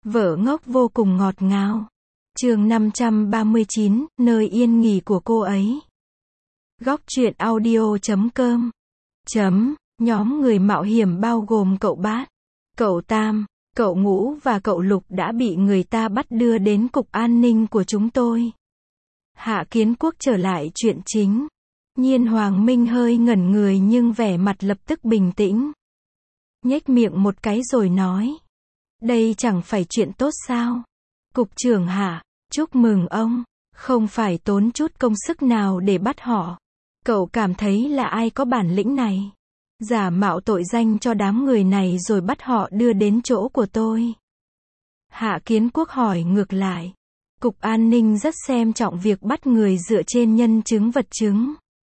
Vợ ngốc vô cùng ngọt ngào. Chương 539, nơi yên nghỉ của cô ấy. Góc truyện audio.com. Nhóm người mạo hiểm bao gồm cậu Bát, cậu Tam, cậu Ngũ và cậu Lục đã bị người ta bắt đưa đến cục an ninh của chúng tôi. Hạ Kiến Quốc trở lại chuyện chính. Nhiên Hoàng Minh hơi ngẩn người nhưng vẻ mặt lập tức bình tĩnh. Nhếch miệng một cái rồi nói. Đây chẳng phải chuyện tốt sao? Cục trưởng Hạ, chúc mừng ông, không phải tốn chút công sức nào để bắt họ. Cậu cảm thấy là ai có bản lĩnh này? Giả mạo tội danh cho đám người này rồi bắt họ đưa đến chỗ của tôi. Hạ Kiến Quốc hỏi ngược lại. Cục an ninh rất xem trọng việc bắt người dựa trên nhân chứng vật chứng.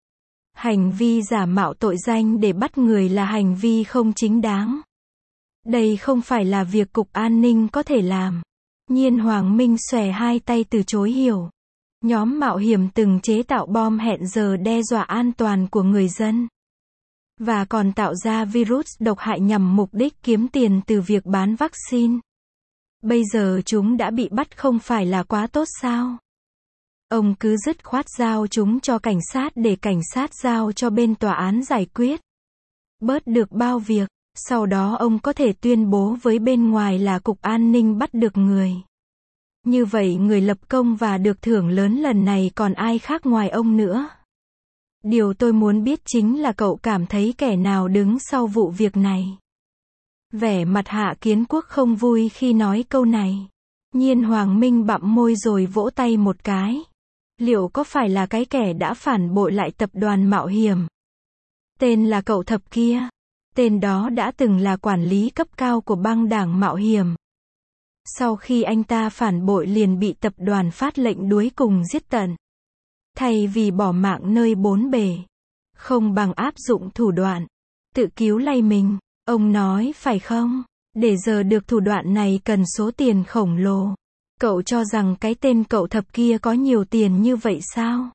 Hành vi giả mạo tội danh để bắt người là hành vi không chính đáng. Đây không phải là việc cục an ninh có thể làm. Nhiên Hoàng Minh xòe hai tay từ chối hiểu. Nhóm mạo hiểm từng chế tạo bom hẹn giờ đe dọa an toàn của người dân. Và còn tạo ra virus độc hại nhằm mục đích kiếm tiền từ việc bán vaccine. Bây giờ chúng đã bị bắt không phải là quá tốt sao? Ông cứ dứt khoát giao chúng cho cảnh sát để cảnh sát giao cho bên tòa án giải quyết. Bớt được bao việc, sau đó ông có thể tuyên bố với bên ngoài là cục an ninh bắt được người. Như vậy người lập công và được thưởng lớn lần này còn ai khác ngoài ông nữa. Điều tôi muốn biết chính là cậu cảm thấy kẻ nào đứng sau vụ việc này. Vẻ mặt Hạ Kiến Quốc không vui khi nói câu này. Nhiên Hoàng Minh bặm môi rồi vỗ tay một cái. Liệu có phải là cái kẻ đã phản bội lại tập đoàn mạo hiểm? Tên là cậu Thập kia. Tên đó đã từng là quản lý cấp cao của băng đảng mạo hiểm. Sau khi anh ta phản bội liền bị tập đoàn phát lệnh đuối cùng giết tận. Thay vì bỏ mạng nơi bốn bể, không bằng áp dụng thủ đoạn tự cứu lay mình. Ông nói phải không? Để giờ được thủ đoạn này cần số tiền khổng lồ. Cậu cho rằng cái tên cậu Thập kia có nhiều tiền như vậy sao?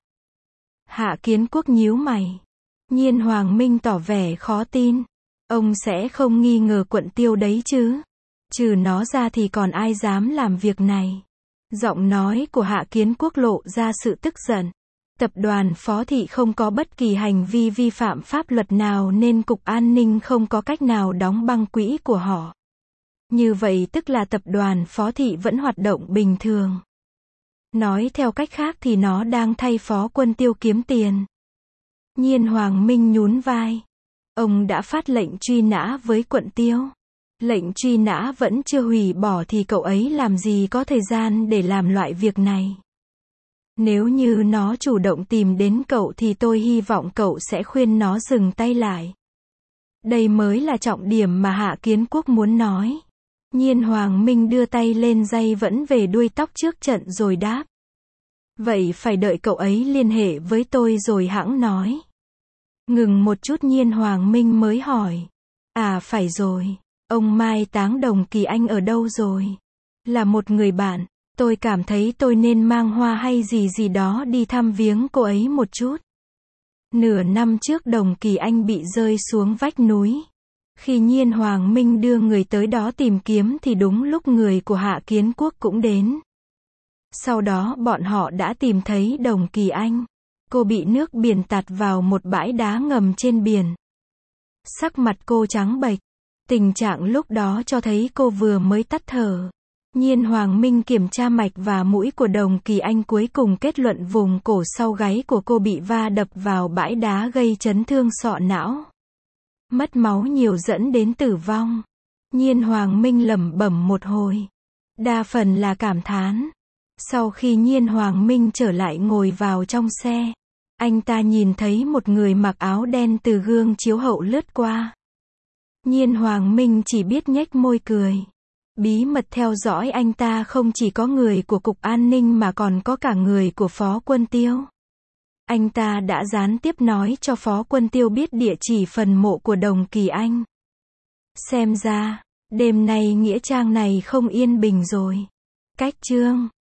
Hạ Kiến Quốc nhíu mày. Nhiên Hoàng Minh tỏ vẻ khó tin. Ông sẽ không nghi ngờ Quận Tiêu đấy chứ? Trừ nó ra thì còn ai dám làm việc này? Giọng nói của Hạ Kiến Quốc lộ ra sự tức giận. Tập đoàn Phó Thị không có bất kỳ hành vi vi phạm pháp luật nào nên Cục An ninh không có cách nào đóng băng quỹ của họ. Như vậy tức là tập đoàn Phó Thị vẫn hoạt động bình thường. Nói theo cách khác thì nó đang thay Phó Quân Tiêu kiếm tiền. Nhiên Hoàng Minh nhún vai. Ông đã phát lệnh truy nã với Quận Tiêu. Lệnh truy nã vẫn chưa hủy bỏ thì cậu ấy làm gì có thời gian để làm loại việc này. Nếu như nó chủ động tìm đến cậu thì tôi hy vọng cậu sẽ khuyên nó dừng tay lại. Đây mới là trọng điểm mà Hạ Kiến Quốc muốn nói. Nhiên Hoàng Minh đưa tay lên dây vẫn về đuôi tóc trước trận rồi đáp. Vậy phải đợi cậu ấy liên hệ với tôi rồi hẵng nói. Ngừng một chút Nhiên Hoàng Minh mới hỏi. À phải rồi, ông Mai Táng Đồng Kỳ Anh ở đâu rồi? Là một người bạn. Tôi cảm thấy tôi nên mang hoa hay gì đó đi thăm viếng cô ấy một chút. Nửa năm trước Đồng Kỳ Anh bị rơi xuống vách núi. Khi Nhiên Hoàng Minh đưa người tới đó tìm kiếm thì đúng lúc người của Hạ Kiến Quốc cũng đến. Sau đó bọn họ đã tìm thấy Đồng Kỳ Anh. Cô bị nước biển tạt vào một bãi đá ngầm trên biển. Sắc mặt cô trắng bệch. Tình trạng lúc đó cho thấy cô vừa mới tắt thở. Nhiên Hoàng Minh kiểm tra mạch và mũi của Đồng Kỳ Anh cuối cùng kết luận vùng cổ sau gáy của cô bị va đập vào bãi đá gây chấn thương sọ não. Mất máu nhiều dẫn đến tử vong. Nhiên Hoàng Minh lẩm bẩm một hồi. Đa phần là cảm thán. Sau khi Nhiên Hoàng Minh trở lại ngồi vào trong xe, anh ta nhìn thấy một người mặc áo đen từ gương chiếu hậu lướt qua. Nhiên Hoàng Minh chỉ biết nhếch môi cười. Bí mật theo dõi anh ta không chỉ có người của Cục An ninh mà còn có cả người của Phó Quân Tiêu. Anh ta đã gián tiếp nói cho Phó Quân Tiêu biết địa chỉ phần mộ của Đồng Kỳ Anh. Xem ra, đêm nay nghĩa trang này không yên bình rồi. Cách chương